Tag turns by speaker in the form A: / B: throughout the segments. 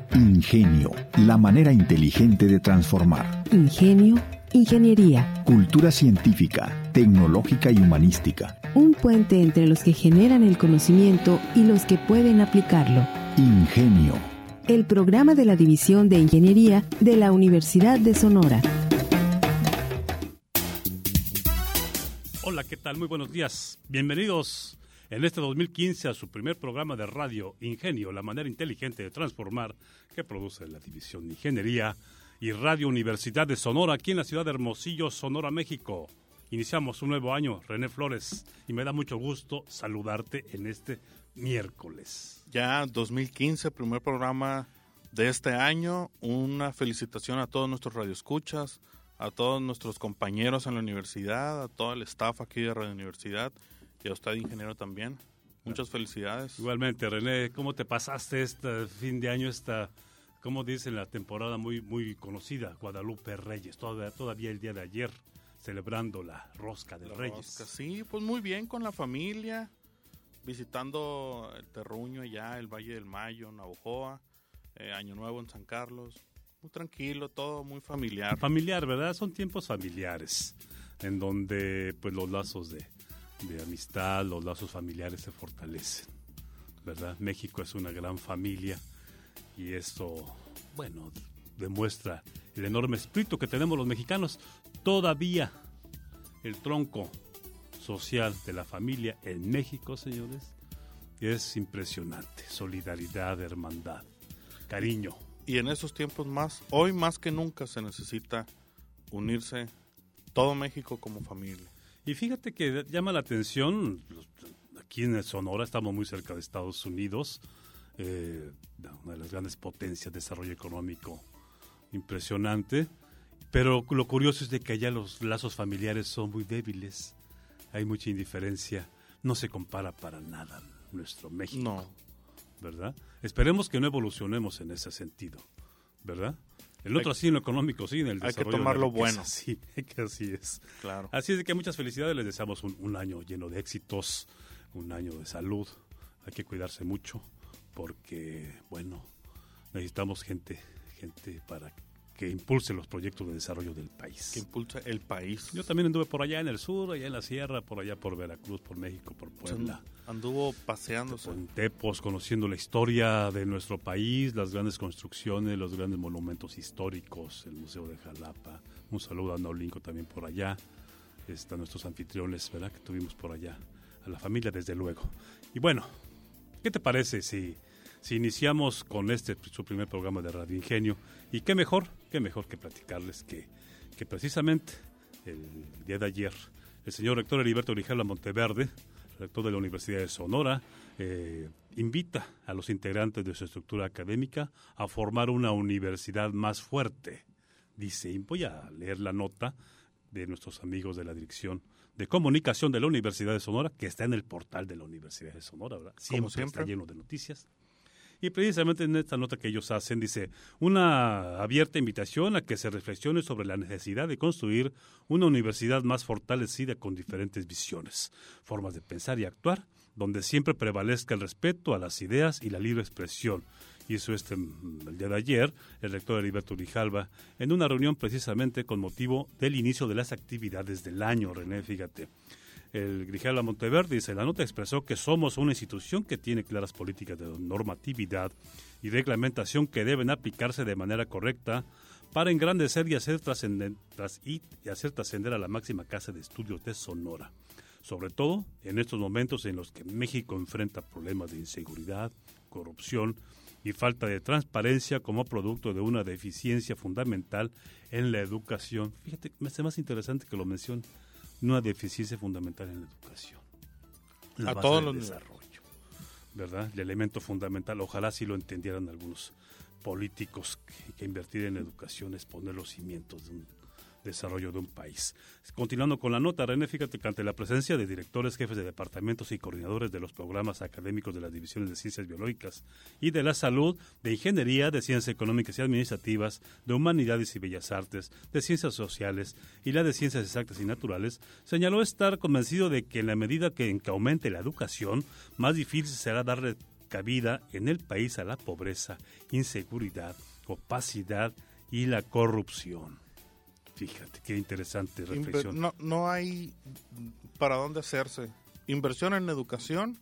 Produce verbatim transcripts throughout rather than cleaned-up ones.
A: Ingenio, la manera inteligente de transformar.
B: Ingenio, ingeniería.
A: Cultura científica, tecnológica y humanística.
B: Un puente entre los que generan el conocimiento y los que pueden aplicarlo.
A: Ingenio.
B: El programa de la División de Ingeniería de la Universidad de Sonora.
C: Hola, ¿qué tal? Muy buenos días. Bienvenidos en este dos mil quince a su primer programa de radio Ingenio, la manera inteligente de transformar, que produce la División de Ingeniería y Radio Universidad de Sonora, aquí en la ciudad de Hermosillo, Sonora, México. Iniciamos un nuevo año, René Flores, y me da mucho gusto saludarte en este miércoles.
D: Ya dos mil quince, primer programa de este año. Una felicitación a todos nuestros radioescuchas, a todos nuestros compañeros en la universidad, a todo el staff aquí de Radio Universidad y a usted, ingeniero, también. Muchas felicidades.
C: Igualmente, René, ¿cómo te pasaste este fin de año, esta, como dicen, la temporada muy muy conocida, Guadalupe Reyes, todavía, todavía el día de ayer, celebrando la Rosca de
D: la
C: Reyes?
D: Rosca, sí, pues muy bien con la familia, visitando el Terruño ya, el Valle del Mayo, Navojoa, eh, Año Nuevo en San Carlos. Muy tranquilo, todo muy familiar.
C: Familiar, ¿verdad? Son tiempos familiares, en donde pues los lazos de, de amistad, los lazos familiares se fortalecen, ¿verdad? México es una gran familia y esto, bueno, demuestra el enorme espíritu que tenemos los mexicanos. Todavía el tronco social de la familia en México, señores, es impresionante. Solidaridad, hermandad, cariño.
D: Y en esos tiempos más, hoy más que nunca se necesita unirse todo México como familia.
C: Y fíjate que llama la atención, aquí en Sonora estamos muy cerca de Estados Unidos, eh, una de las grandes potencias de desarrollo económico impresionante, pero lo curioso es de que allá los lazos familiares son muy débiles, hay mucha indiferencia, no se compara para nada nuestro México.
D: No.
C: ¿Verdad? Esperemos que no evolucionemos en ese sentido, ¿verdad? El otro hay, así en lo económico, sí, en el desarrollo.
D: Hay que tomar
C: de
D: lo bueno.
C: Sí, que así es.
D: Claro.
C: Así es que muchas felicidades, les deseamos un, un año lleno de éxitos, un año de salud. Hay que cuidarse mucho porque, bueno, necesitamos gente, gente para que impulse los proyectos de desarrollo del país.
D: Que impulse el país.
C: Yo también anduve por allá en el sur, allá en la sierra, por allá por Veracruz, por México, por Puebla.
D: Anduvo paseándose.
C: En Tepos, conociendo la historia de nuestro país, las grandes construcciones, los grandes monumentos históricos, el Museo de Jalapa. Un saludo a Naulinco también por allá. Están nuestros anfitriones, ¿verdad? Que tuvimos por allá. A la familia, desde luego. Y bueno, ¿qué te parece si... Si iniciamos con este, su primer programa de Radio Ingenio? Y qué mejor, qué mejor que platicarles que, que precisamente el día de ayer el señor rector Heriberto Grijalva Monteverde, rector de la Universidad de Sonora, eh, invita a los integrantes de su estructura académica a formar una universidad más fuerte. Dice, y voy a leer la nota de nuestros amigos de la Dirección de Comunicación de la Universidad de Sonora, que está en el portal de la Universidad de Sonora, ¿verdad? Siempre,
D: Como siempre.
C: Está lleno de noticias. Y precisamente en esta nota que ellos hacen, dice, una abierta invitación a que se reflexione sobre la necesidad de construir una universidad más fortalecida con diferentes visiones, formas de pensar y actuar, donde siempre prevalezca el respeto a las ideas y la libre expresión. Hizo este el día de ayer el rector Heriberto Grijalva en una reunión precisamente con motivo del inicio de las actividades del año, René, fíjate. El Grijalva Monteverde dice, la nota expresó que somos una institución que tiene claras políticas de normatividad y reglamentación que deben aplicarse de manera correcta para engrandecer y hacer trascender, y hacer trascender a la máxima casa de estudios de Sonora. Sobre todo en estos momentos en los que México enfrenta problemas de inseguridad, corrupción y falta de transparencia como producto de una deficiencia fundamental en la educación. Fíjate, me hace más interesante que lo mencione. Una deficiencia fundamental en la educación. La
D: a
C: base
D: todos
C: del
D: los
C: desarrollo, ¿verdad? El elemento fundamental, ojalá sí lo entendieran algunos políticos, que, que invertir en educación es poner los cimientos de un desarrollo de un país. Continuando con la nota, René, fíjate que ante la presencia de directores, jefes de departamentos y coordinadores de los programas académicos de las divisiones de Ciencias Biológicas y de la Salud, de Ingeniería, de Ciencias Económicas y Administrativas, de Humanidades y Bellas Artes, de Ciencias Sociales y la de Ciencias Exactas y Naturales, señaló estar convencido de que en la medida que, en que aumente la educación, más difícil será darle cabida en el país a la pobreza, inseguridad, opacidad y la corrupción. Fíjate, qué interesante reflexión.
D: Inver- no, no hay para dónde hacerse. Inversión en educación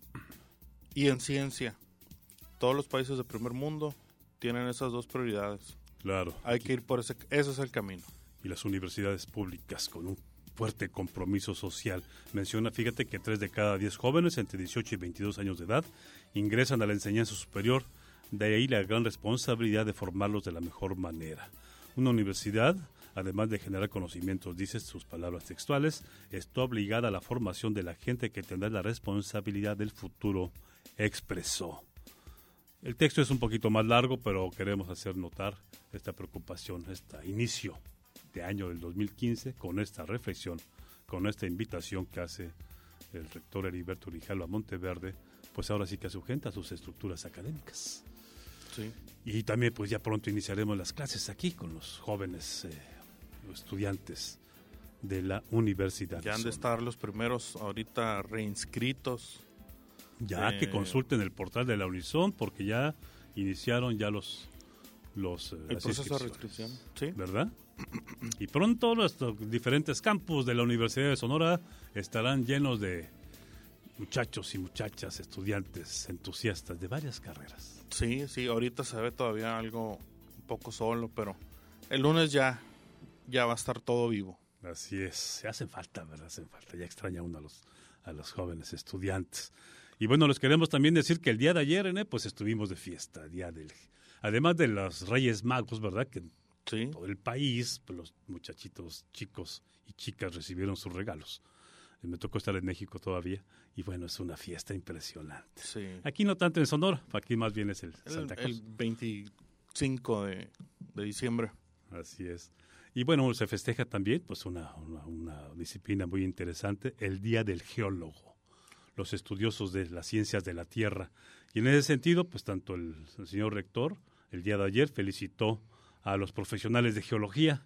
D: y en ciencia. Todos los países del primer mundo tienen esas dos prioridades.
C: Claro.
D: Hay aquí. que ir por ese, ese es el camino.
C: Y las universidades públicas con un fuerte compromiso social. Menciona, fíjate, que tres de cada diez jóvenes entre dieciocho y veintidós años de edad ingresan a la enseñanza superior. De ahí la gran responsabilidad de formarlos de la mejor manera. Una universidad, además de generar conocimientos, dice sus palabras textuales, está obligada a la formación de la gente que tendrá la responsabilidad del futuro, expresó. El texto es un poquito más largo, pero queremos hacer notar esta preocupación, este inicio de año del dos mil quince, con esta reflexión, con esta invitación que hace el rector Heriberto Grijalva Monteverde, pues ahora sí que a su gente, a sus estructuras académicas.
D: Sí.
C: Y también pues ya pronto iniciaremos las clases aquí con los jóvenes eh, estudiantes de la universidad.
D: Ya han de estar los primeros ahorita reinscritos.
C: Ya eh, que consulten el portal de la Unison, porque ya iniciaron ya los los eh,
D: el proceso de reinscripción, ¿sí?
C: ¿Verdad? Y pronto los diferentes campus de la Universidad de Sonora estarán llenos de muchachos y muchachas, estudiantes entusiastas de varias carreras.
D: Sí, sí, ahorita se ve todavía algo un poco solo, pero el lunes ya, ya va a estar todo vivo.
C: Así es, se hacen falta, ¿verdad? Hacen falta, ya extraña uno a los, a los jóvenes estudiantes. Y bueno, les queremos también decir que el día de ayer, ¿eh? pues estuvimos de fiesta, día del, además de los Reyes Magos, ¿verdad? Que
D: sí.
C: Todo el país, pues los muchachitos chicos y chicas recibieron sus regalos. Me tocó estar en México todavía y bueno, es una fiesta impresionante.
D: Sí.
C: Aquí no tanto en Sonora, aquí más bien es el,
D: el
C: Santa Cruz.
D: El veinticinco de, de diciembre.
C: Así es. Y bueno, se festeja también pues una, una, una disciplina muy interesante, el Día del Geólogo, los estudiosos de las ciencias de la Tierra. Y en ese sentido, pues tanto el, el señor rector, el día de ayer, felicitó a los profesionales de geología,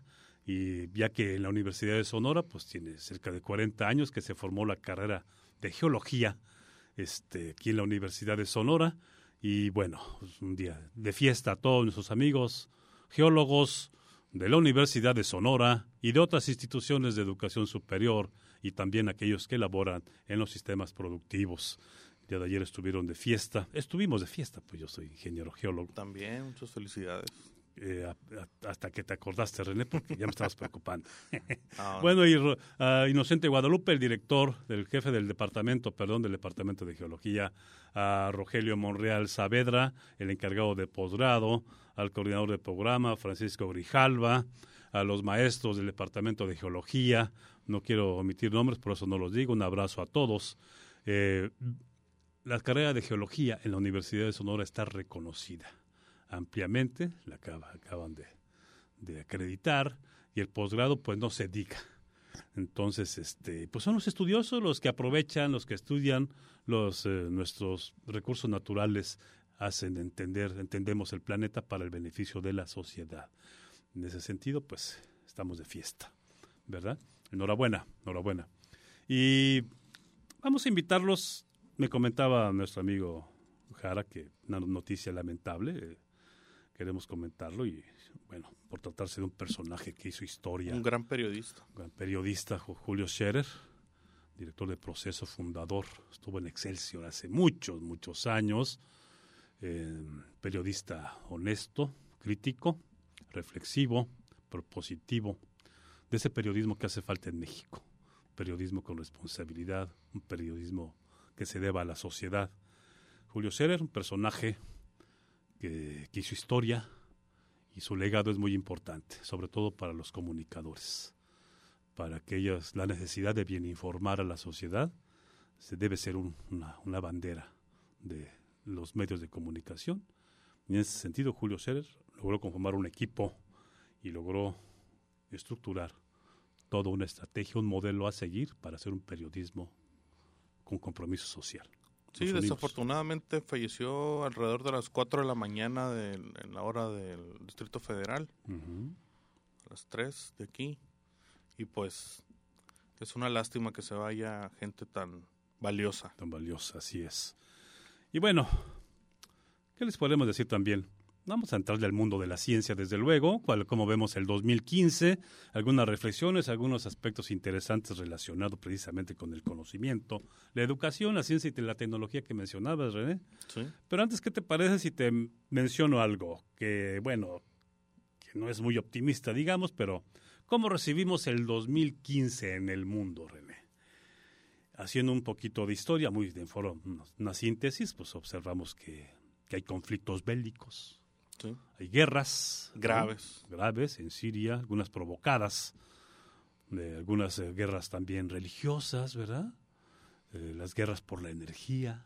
C: y ya que en la Universidad de Sonora pues tiene cerca de cuarenta años que se formó la carrera de geología este, aquí en la Universidad de Sonora, y bueno, pues un día de fiesta a todos nuestros amigos geólogos de la Universidad de Sonora y de otras instituciones de educación superior, y también aquellos que elaboran en los sistemas productivos. El día de ayer estuvieron de fiesta, estuvimos de fiesta, pues yo soy ingeniero geólogo.
D: También, muchas felicidades.
C: Eh, a, a, hasta que te acordaste, René, porque ya me estabas preocupando.
D: Ah,
C: bueno, y uh, Inocente Guadalupe, el director, del jefe del departamento, perdón, del departamento de geología, a Rogelio Monreal Saavedra, el encargado de posgrado, al coordinador de programa, Francisco Grijalva, a los maestros del departamento de geología, no quiero omitir nombres, por eso no los digo, un abrazo a todos. Eh, la carrera de geología en la Universidad de Sonora está reconocida ampliamente, la acaba, acaban de, de acreditar, y el posgrado pues no se diga. Entonces, este, pues son los estudiosos los que aprovechan, los que estudian los eh, nuestros recursos naturales, hacen entender, entendemos el planeta para el beneficio de la sociedad. En ese sentido, pues estamos de fiesta, ¿verdad? Enhorabuena, enhorabuena. Y vamos a invitarlos, me comentaba nuestro amigo Jara que una noticia lamentable, eh, queremos comentarlo, y bueno, por tratarse de un personaje que hizo historia.
D: Un gran periodista.
C: Un gran periodista, Julio Scherer, director de Proceso, fundador, estuvo en Excelsior hace muchos, muchos años, eh, periodista honesto, crítico, reflexivo, propositivo, de ese periodismo que hace falta en México, periodismo con responsabilidad, un periodismo que se deba a la sociedad. Julio Scherer, un personaje que, que hizo historia, y su legado es muy importante, sobre todo para los comunicadores, para que ellos, la necesidad de bien informar a la sociedad se debe ser un, una, una bandera de los medios de comunicación. Y en ese sentido, Julio Scherer logró conformar un equipo y logró estructurar toda una estrategia, un modelo a seguir para hacer un periodismo con compromiso social.
D: Sí, desafortunadamente falleció alrededor de las cuatro de la mañana de, en la hora del Distrito Federal, uh-huh. a las tres de aquí, y pues es una lástima que se vaya gente tan valiosa.
C: Tan valiosa, así es. Y bueno, ¿Qué les podemos decir también? Vamos a entrarle al mundo de la ciencia, desde luego, cual, como vemos el dos mil quince, algunas reflexiones, algunos aspectos interesantes relacionados precisamente con el conocimiento, la educación, la ciencia y la tecnología que mencionabas, René.
D: Sí.
C: Pero antes, ¿qué te parece si te menciono algo que, bueno, que no es muy optimista, digamos, pero ¿cómo recibimos el dos mil quince en el mundo, René? Haciendo un poquito de historia, muy de foro, una síntesis, pues observamos que, que hay conflictos bélicos.
D: Sí.
C: Hay guerras
D: graves,
C: ¿no? graves en Siria, algunas provocadas, de algunas eh, guerras también religiosas, ¿verdad? Eh, las guerras por la energía,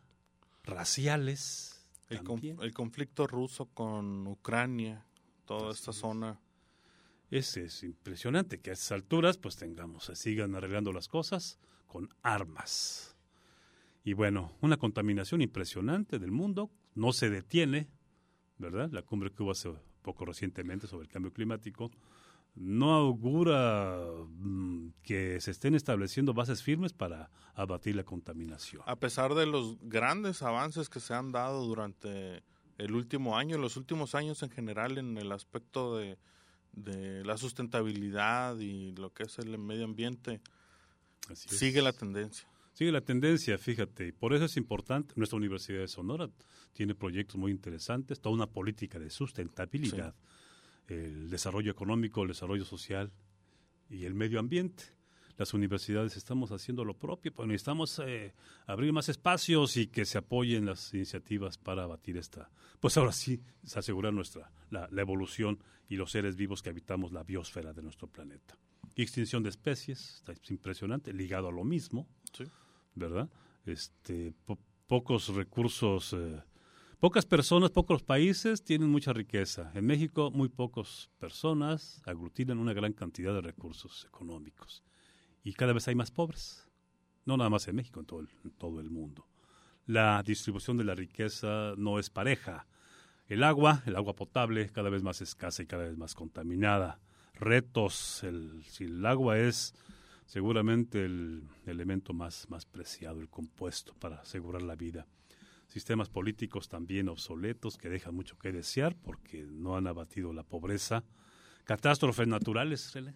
C: raciales.
D: El, con, el conflicto ruso con Ucrania, toda Así esta es. zona.
C: Es, es impresionante que a estas alturas pues tengamos, se sigan arreglando las cosas con armas. Y bueno, una contaminación impresionante del mundo, no se detiene, ¿verdad? La cumbre que hubo hace poco recientemente sobre el cambio climático no augura mmm, que se estén estableciendo bases firmes para abatir la contaminación.
D: A pesar de los grandes avances que se han dado durante el último año, los últimos años en general en el aspecto de, de la sustentabilidad y lo que es el medio ambiente, Así sigue es. la tendencia.
C: Sigue la tendencia, fíjate, y por eso es importante, nuestra Universidad de Sonora tiene proyectos muy interesantes, toda una política de sustentabilidad, sí. el desarrollo económico, el desarrollo social y el medio ambiente. Las universidades estamos haciendo lo propio, pues necesitamos eh, abrir más espacios y que se apoyen las iniciativas para abatir esta, pues ahora sí, asegurar nuestra, la, la evolución y los seres vivos que habitamos la biosfera de nuestro planeta. Y extinción de especies, está impresionante, ligado a lo mismo.
D: Sí.
C: ¿Verdad? Este, po- pocos recursos, eh, pocas personas, pocos países tienen mucha riqueza. En México, muy pocas personas aglutinan una gran cantidad de recursos económicos. Y cada vez hay más pobres. No nada más en México, en todo el, en todo el mundo. La distribución de la riqueza no es pareja. El agua, el agua potable, cada vez más escasa y cada vez más contaminada. Retos, el, si el agua es seguramente el elemento más, más preciado, el compuesto para asegurar la vida. Sistemas políticos también obsoletos que dejan mucho que desear porque no han abatido la pobreza. Catástrofes naturales, ¿sí?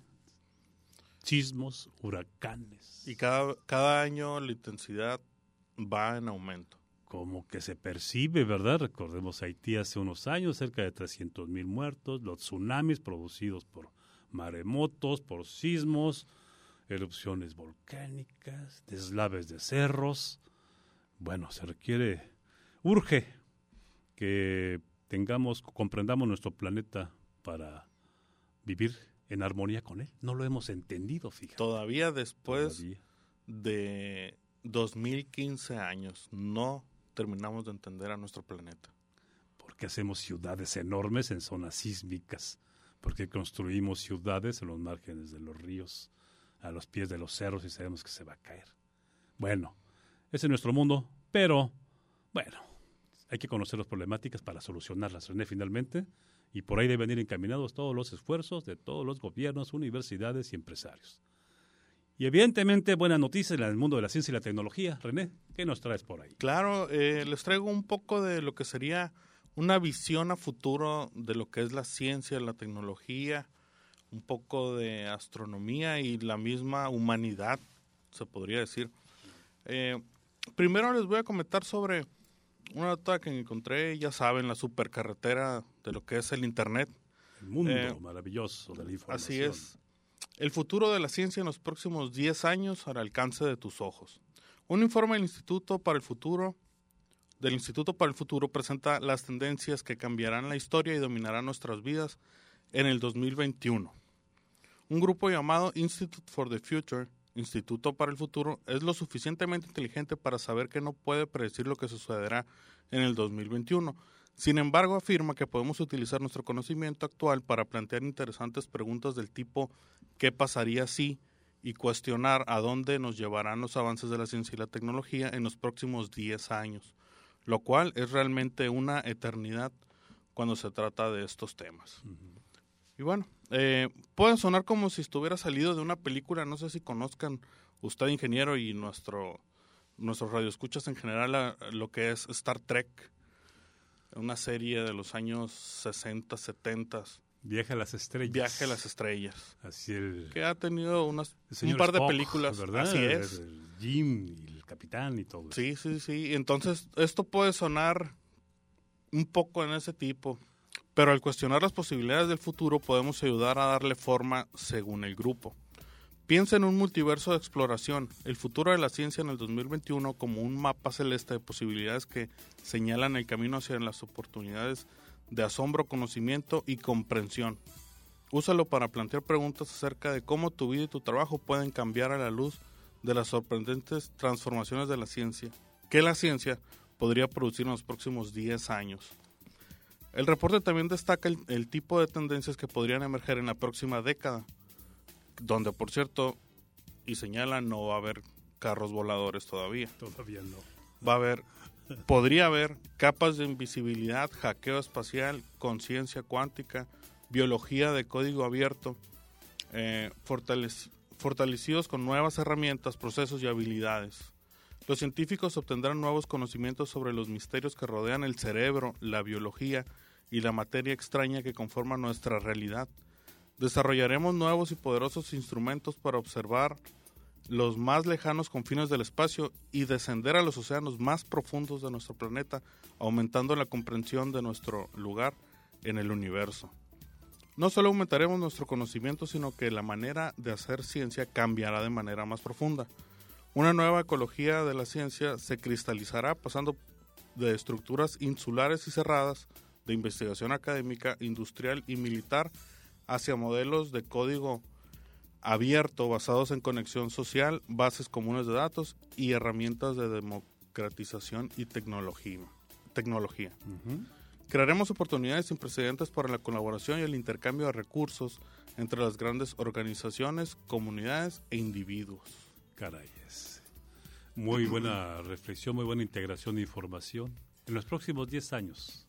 C: Sismos, huracanes.
D: Y cada, cada año la intensidad va en aumento.
C: Como que se percibe, ¿verdad? Recordemos Haití hace unos años, cerca de trescientos mil muertos, los tsunamis producidos por maremotos, por sismos, erupciones volcánicas, deslaves de cerros. Bueno, se requiere, urge que tengamos, comprendamos nuestro planeta para vivir en armonía con él. No lo hemos entendido, fíjate.
D: Todavía después
C: Todavía.
D: de dos mil quince años no terminamos de entender a nuestro planeta.
C: Porque hacemos ciudades enormes en zonas sísmicas, porque construimos ciudades en los márgenes de los ríos, a los pies de los cerros y sabemos que se va a caer. Bueno, ese es nuestro mundo, pero bueno, hay que conocer las problemáticas para solucionarlas, René, finalmente, y por ahí deben ir encaminados todos los esfuerzos de todos los gobiernos, universidades y empresarios. Y evidentemente, buena noticia en el mundo de la ciencia y la tecnología. René, ¿qué nos traes por ahí?
D: Claro, eh, les traigo un poco de lo que sería una visión a futuro de lo que es la ciencia, la tecnología, un poco de astronomía y la misma humanidad, se podría decir. Eh, primero les voy a comentar sobre una nota que encontré, ya saben, la supercarretera de lo que es el Internet.
C: El mundo
D: eh,
C: maravilloso de la información.
D: Así es. El futuro de la ciencia en los próximos diez años al alcance de tus ojos. Un informe del Instituto para el Futuro, del Instituto para el Futuro presenta las tendencias que cambiarán la historia y dominarán nuestras vidas en el dos mil veintiuno. Un grupo llamado Institute for the Future, Instituto para el Futuro, es lo suficientemente inteligente para saber que no puede predecir lo que sucederá en el dos mil veintiuno. Sin embargo, afirma que podemos utilizar nuestro conocimiento actual para plantear interesantes preguntas del tipo ¿qué pasaría si? Y cuestionar a dónde nos llevarán los avances de la ciencia y la tecnología en los próximos diez años, lo cual es realmente una eternidad cuando se trata de estos temas. Uh-huh. Y bueno, eh, puede sonar como si estuviera salido de una película, no sé si conozcan usted, ingeniero, y nuestro nuestros radioescuchas en general a, a lo que es Star Trek. una serie de los años sesenta, setenta.
C: Viaje a las estrellas.
D: Viaje a las estrellas.
C: Así el...
D: Que ha tenido unas, un
C: Spock,
D: par de películas.
C: ¿verdad?
D: Así es.
C: El, el Jim y el capitán y todo.
D: Sí, sí, sí. Entonces, esto puede sonar un poco en ese tipo, pero al cuestionar las posibilidades del futuro podemos ayudar a darle forma según el grupo. Piensa en un multiverso de exploración, el futuro de la ciencia en el dos mil veintiuno como un mapa celeste de posibilidades que señalan el camino hacia las oportunidades de asombro, conocimiento y comprensión. Úsalo para plantear preguntas acerca de cómo tu vida y tu trabajo pueden cambiar a la luz de las sorprendentes transformaciones de la ciencia, que la ciencia podría producir en los próximos diez años. El reporte también destaca el, el tipo de tendencias que podrían emerger en la próxima década, donde, por cierto, y señala, no va a haber carros voladores todavía.
C: Todavía no.
D: Va a haber, podría haber capas de invisibilidad, hackeo espacial, conciencia cuántica, biología de código abierto, eh, fortalec- fortalecidos con nuevas herramientas, procesos y habilidades. Los científicos obtendrán nuevos conocimientos sobre los misterios que rodean el cerebro, la biología y la materia extraña que conforman nuestra realidad. Desarrollaremos nuevos y poderosos instrumentos para observar los más lejanos confines del espacio y descender a los océanos más profundos de nuestro planeta, aumentando la comprensión de nuestro lugar en el universo. No solo aumentaremos nuestro conocimiento, sino que la manera de hacer ciencia cambiará de manera más profunda. Una nueva ecología de la ciencia se cristalizará pasando de estructuras insulares y cerradas de investigación académica, industrial y militar hacia modelos de código abierto basados en conexión social, bases comunes de datos y herramientas de democratización y tecnología. tecnología.
C: Uh-huh.
D: Crearemos oportunidades sin precedentes para la colaboración y el intercambio de recursos entre las grandes organizaciones, comunidades e individuos.
C: Caray, es muy buena reflexión, muy buena integración de información. En los próximos diez años,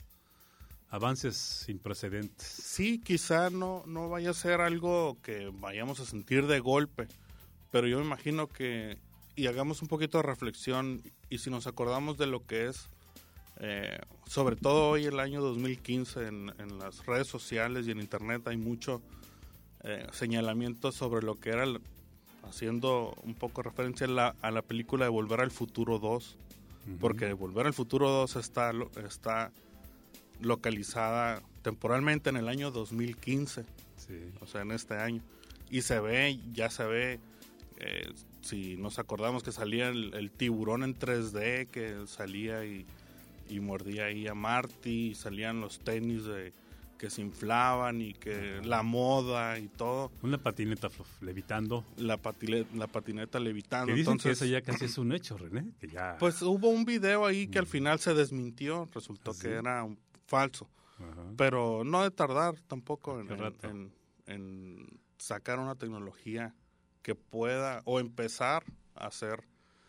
C: avances sin precedentes.
D: Sí, quizá no, no vaya a ser algo que vayamos a sentir de golpe, pero yo me imagino que, y hagamos un poquito de reflexión, y si nos acordamos de lo que es, eh, sobre todo hoy el año dos mil quince, en, en las redes sociales y en internet hay mucho eh, señalamiento sobre lo que era, el, haciendo un poco referencia a la, a la película de Volver al Futuro dos, uh-huh. Porque Volver al Futuro dos está... está localizada temporalmente en el año dos mil quince,
C: sí.
D: O sea, en este año. Y se ve, ya se ve, eh, si nos acordamos que salía el, el tiburón en tres D, que salía y, y mordía ahí a Marty, y salían los tenis de, que se inflaban y que la moda y todo.
C: Una patineta levitando.
D: La, patile, la patineta levitando.
C: Que dicen
D: Entonces,
C: que eso ya casi es un hecho, René. Que ya...
D: Pues hubo un video ahí que al final se desmintió, resultó
C: ¿sí?
D: que era un falso.
C: Ajá.
D: Pero no de tardar tampoco en, en,
C: rato?
D: en, en sacar una tecnología que pueda o empezar a hacer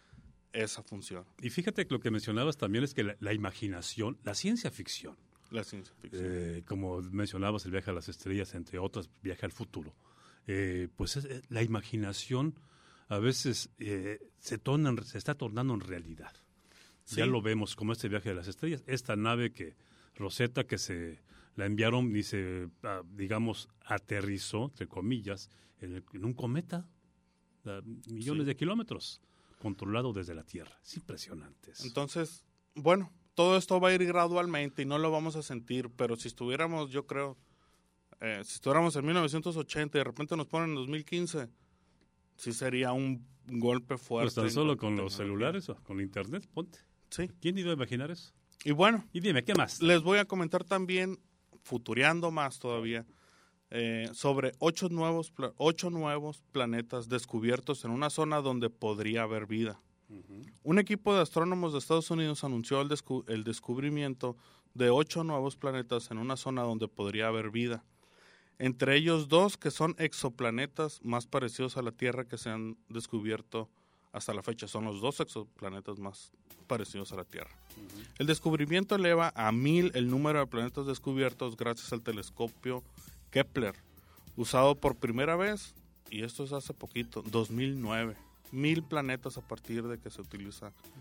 D: esa función.
C: Y fíjate que lo que mencionabas también es que la, la imaginación, la ciencia ficción,
D: la ciencia ficción,
C: eh, como mencionabas, el viaje a las estrellas, entre otras, viaje al futuro, eh, pues es, la imaginación a veces eh, se, torna, se está tornando en realidad. Sí. Ya lo vemos como este viaje a las estrellas, esta nave que Rosetta que se la enviaron y se, digamos, aterrizó, entre comillas, en, el, en un cometa, a millones sí. de kilómetros, controlado desde la Tierra. Es impresionante.
D: Entonces, bueno, todo esto va a ir gradualmente y no lo vamos a sentir, pero si estuviéramos, yo creo, eh, si estuviéramos en mil novecientos ochenta y de repente nos ponen en dos mil quince, sí sería un golpe fuerte.
C: Pues tan solo con los celulares o con internet, ponte.
D: Sí.
C: ¿Quién iba a imaginar eso?
D: Y bueno,
C: y dime, ¿qué más?
D: Les voy a comentar también, futureando más todavía, eh, sobre ocho nuevos, ocho nuevos planetas descubiertos en una zona donde podría haber vida. Uh-huh. Un equipo de astrónomos de Estados Unidos anunció el, descu- el descubrimiento de ocho nuevos planetas en una zona donde podría haber vida. Entre ellos dos que son exoplanetas más parecidos a la Tierra que se han descubierto hasta la fecha. Son los dos exoplanetas más parecidos a la Tierra. Uh-huh. El descubrimiento eleva a mil el número de planetas descubiertos gracias al telescopio Kepler, usado por primera vez, y esto es hace poquito, dos mil nueve. Mil planetas a partir de que se utiliza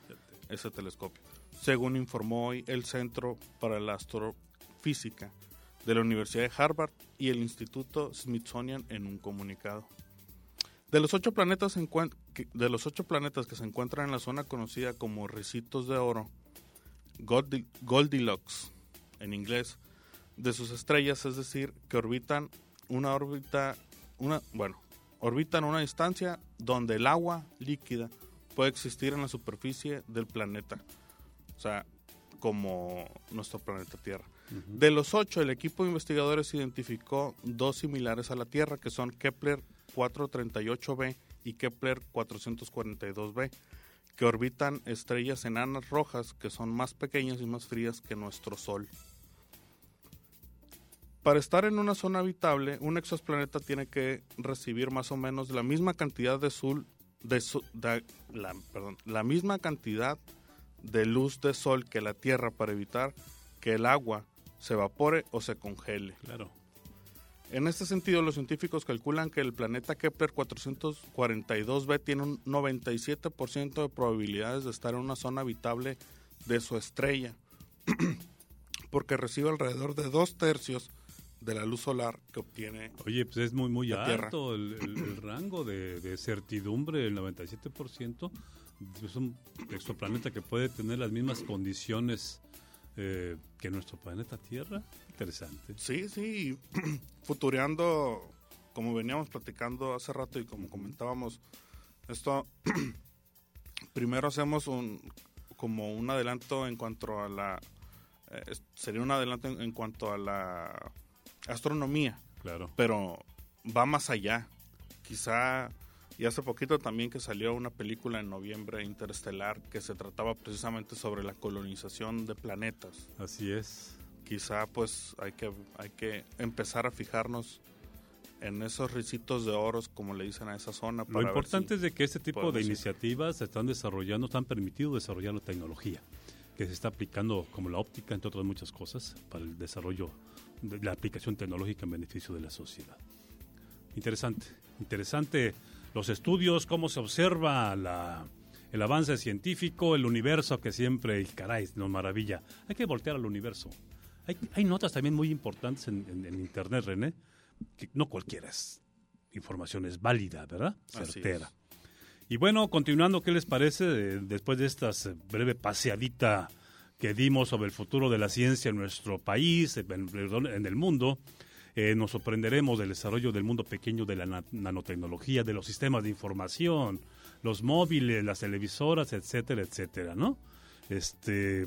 D: ese telescopio, según informó hoy el Centro para la Astrofísica de la Universidad de Harvard y el Instituto Smithsonian en un comunicado. De los ocho planetas, de los ocho planetas que se encuentran en la zona conocida como Ricitos de Oro, Goldilocks en inglés, de sus estrellas, es decir, que orbitan una órbita, una, bueno, orbitan una distancia donde el agua líquida puede existir en la superficie del planeta, o sea, como nuestro planeta Tierra. Uh-huh. De los ocho, el equipo de investigadores identificó dos similares a la Tierra, que son Kepler cuatrocientos treinta y ocho b y Kepler cuatrocientos cuarenta y dos b, que orbitan estrellas enanas rojas que son más pequeñas y más frías que nuestro Sol. Para estar en una zona habitable, un exoplaneta tiene que recibir más o menos la misma cantidad de, sol, de, de la, perdón, la misma cantidad de luz de sol que la Tierra para evitar que el agua se evapore o se congele.
C: Claro.
D: En este sentido, los científicos calculan que el planeta Kepler cuatrocientos cuarenta y dos b tiene un noventa y siete por ciento de probabilidades de estar en una zona habitable de su estrella, porque recibe alrededor de dos tercios de la luz solar que obtiene.
C: Oye, pues es muy muy
D: la
C: alto el, el, el rango de, de certidumbre, el noventa y siete por ciento. Es un exoplaneta que puede tener las mismas condiciones eh, que nuestro planeta Tierra. Interesante.
D: Sí, sí. Futureando, como veníamos platicando hace rato y como comentábamos, esto primero hacemos un como un adelanto en cuanto a la eh, sería un adelanto en, en cuanto a la astronomía.
C: Claro.
D: Pero va más allá. Quizá, y hace poquito también que salió una película en noviembre, Interestelar, que se trataba precisamente sobre la colonización de planetas.
C: Así es.
D: Quizá pues hay que hay que empezar a fijarnos en esos ricitos de oros, como le dicen a esa zona.
C: Lo importante
D: si
C: es de que este tipo de
D: ir.
C: iniciativas se están desarrollando, están permitido desarrollar la tecnología, que se está aplicando como la óptica, entre otras muchas cosas, para el desarrollo de la aplicación tecnológica en beneficio de la sociedad. Interesante, interesante los estudios, cómo se observa la, el avance científico, el universo que siempre, caray, nos maravilla. Hay que voltear al universo. Hay, hay notas también muy importantes en, en, en internet, René, que no cualquiera es información, es válida, ¿verdad? Certera. Y bueno, continuando, ¿qué les parece eh, después de esta breve paseadita que dimos sobre el futuro de la ciencia en nuestro país, en, en el mundo? Eh, nos sorprenderemos del desarrollo del mundo pequeño de la na- nanotecnología, de los sistemas de información, los móviles, las televisoras, etcétera, etcétera, ¿no? Este...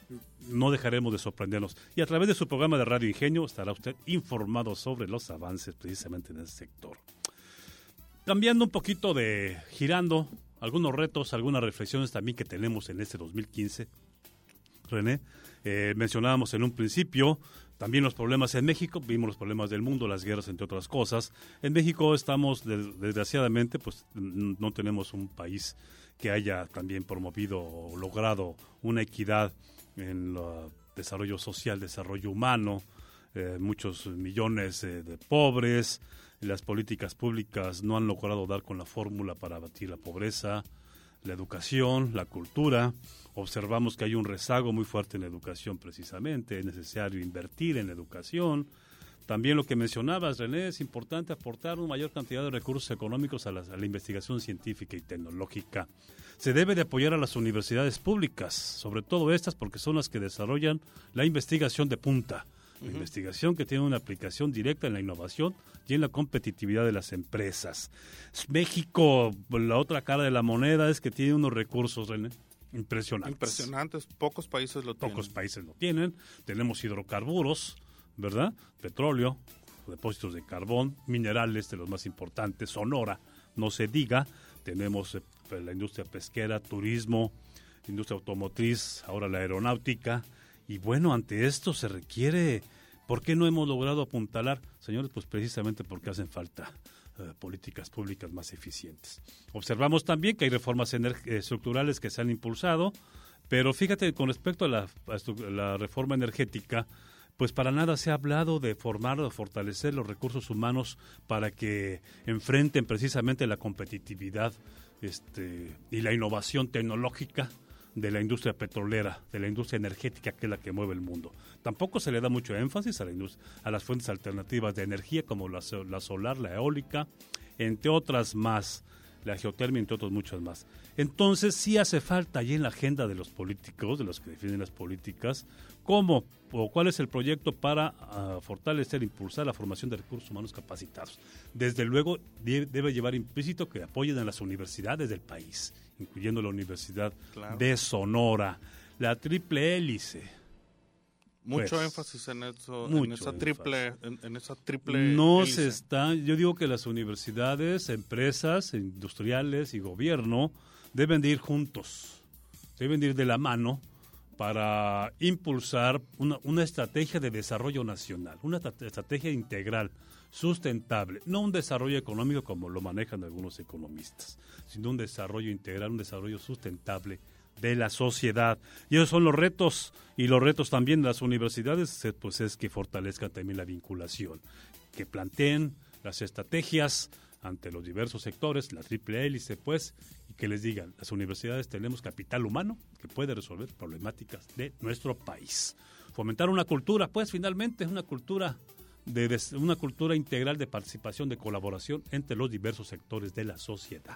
C: No dejaremos de sorprendernos. Y a través de su programa de Radio Ingenio estará usted informado sobre los avances precisamente en ese sector. Cambiando un poquito de, girando, algunos retos, algunas reflexiones también que tenemos en este dos mil quince. René, eh, mencionábamos en un principio también los problemas en México, vimos los problemas del mundo, las guerras, entre otras cosas. En México estamos, desgraciadamente, pues no tenemos un país que haya también promovido o logrado una equidad en el desarrollo social, desarrollo humano, eh, muchos millones eh, de pobres, las políticas públicas no han logrado dar con la fórmula para abatir la pobreza, la educación, la cultura. Observamos que hay un rezago muy fuerte en la educación precisamente, es necesario invertir en la educación. También lo que mencionabas, René, es importante aportar una mayor cantidad de recursos económicos a la, a la investigación científica y tecnológica. Se debe de apoyar a las universidades públicas, sobre todo estas porque son las que desarrollan la investigación de punta, la uh-huh. investigación que tiene una aplicación directa en la innovación y en la competitividad de las empresas. México, la otra cara de la moneda es que tiene unos recursos, René, impresionantes.
D: Impresionantes, pocos países lo tienen.
C: Pocos países lo tienen, tenemos hidrocarburos, ¿verdad? Petróleo, depósitos de carbón, minerales de los más importantes, Sonora, no se diga, tenemos eh, la industria pesquera, turismo, industria automotriz, ahora la aeronáutica, y bueno, ante esto se requiere, ¿por qué no hemos logrado apuntalar? Señores, pues precisamente porque hacen falta eh, políticas públicas más eficientes. Observamos también que hay reformas ener- estructurales que se han impulsado, pero fíjate, con respecto a la, a la reforma energética, pues para nada se ha hablado de formar o de fortalecer los recursos humanos para que enfrenten precisamente la competitividad este, y la innovación tecnológica de la industria petrolera, de la industria energética, que es la que mueve el mundo. Tampoco se le da mucho énfasis a, la industria, a las fuentes alternativas de energía, como la, la solar, la eólica, entre otras más, la geotermia, entre otros muchos más. Entonces sí hace falta allí en la agenda de los políticos, de los que definen las políticas, cómo o cuál es el proyecto para uh, fortalecer, impulsar la formación de recursos humanos capacitados. Desde luego de, debe llevar implícito que apoyen a las universidades del país, incluyendo la Universidad claro. de Sonora, la triple hélice.
D: Mucho pues, énfasis en eso, en esa triple, en, en esa triple.
C: No
D: hélice.
C: se está. Yo digo que las universidades, empresas, industriales y gobierno deben de ir juntos, deben de ir de la mano para impulsar una, una estrategia de desarrollo nacional, una estrategia integral, sustentable, no un desarrollo económico como lo manejan algunos economistas, sino un desarrollo integral, un desarrollo sustentable de la sociedad. Y esos son los retos, y los retos también de las universidades, pues es que fortalezcan también la vinculación, que planteen las estrategias ante los diversos sectores, la triple hélice, pues, y que les digan, las universidades tenemos capital humano que puede resolver problemáticas de nuestro país. Fomentar una cultura, pues, finalmente, una cultura de, de una cultura integral de participación, de colaboración entre los diversos sectores de la sociedad.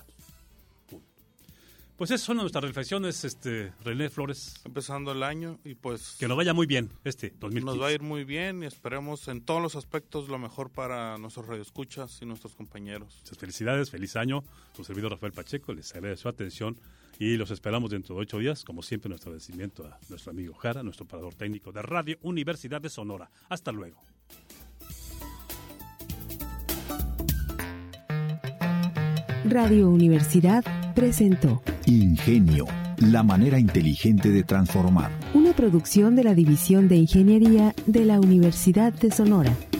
C: Pues esas son nuestras reflexiones, este René Flores.
D: Empezando el año y pues...
C: Que nos vaya muy bien este dos mil quince.
D: Nos va a ir muy bien y esperemos en todos los aspectos lo mejor para nuestros radioescuchas y nuestros compañeros.
C: Muchas felicidades, feliz año. Su servidor Rafael Pacheco, les agradece su atención y los esperamos dentro de ocho días. Como siempre, nuestro agradecimiento a nuestro amigo Jara, nuestro operador técnico de Radio Universidad de Sonora. Hasta luego.
B: Radio Universidad presentó
A: Ingenio, la manera inteligente de transformar.
B: Una producción de la División de Ingeniería de la Universidad de Sonora.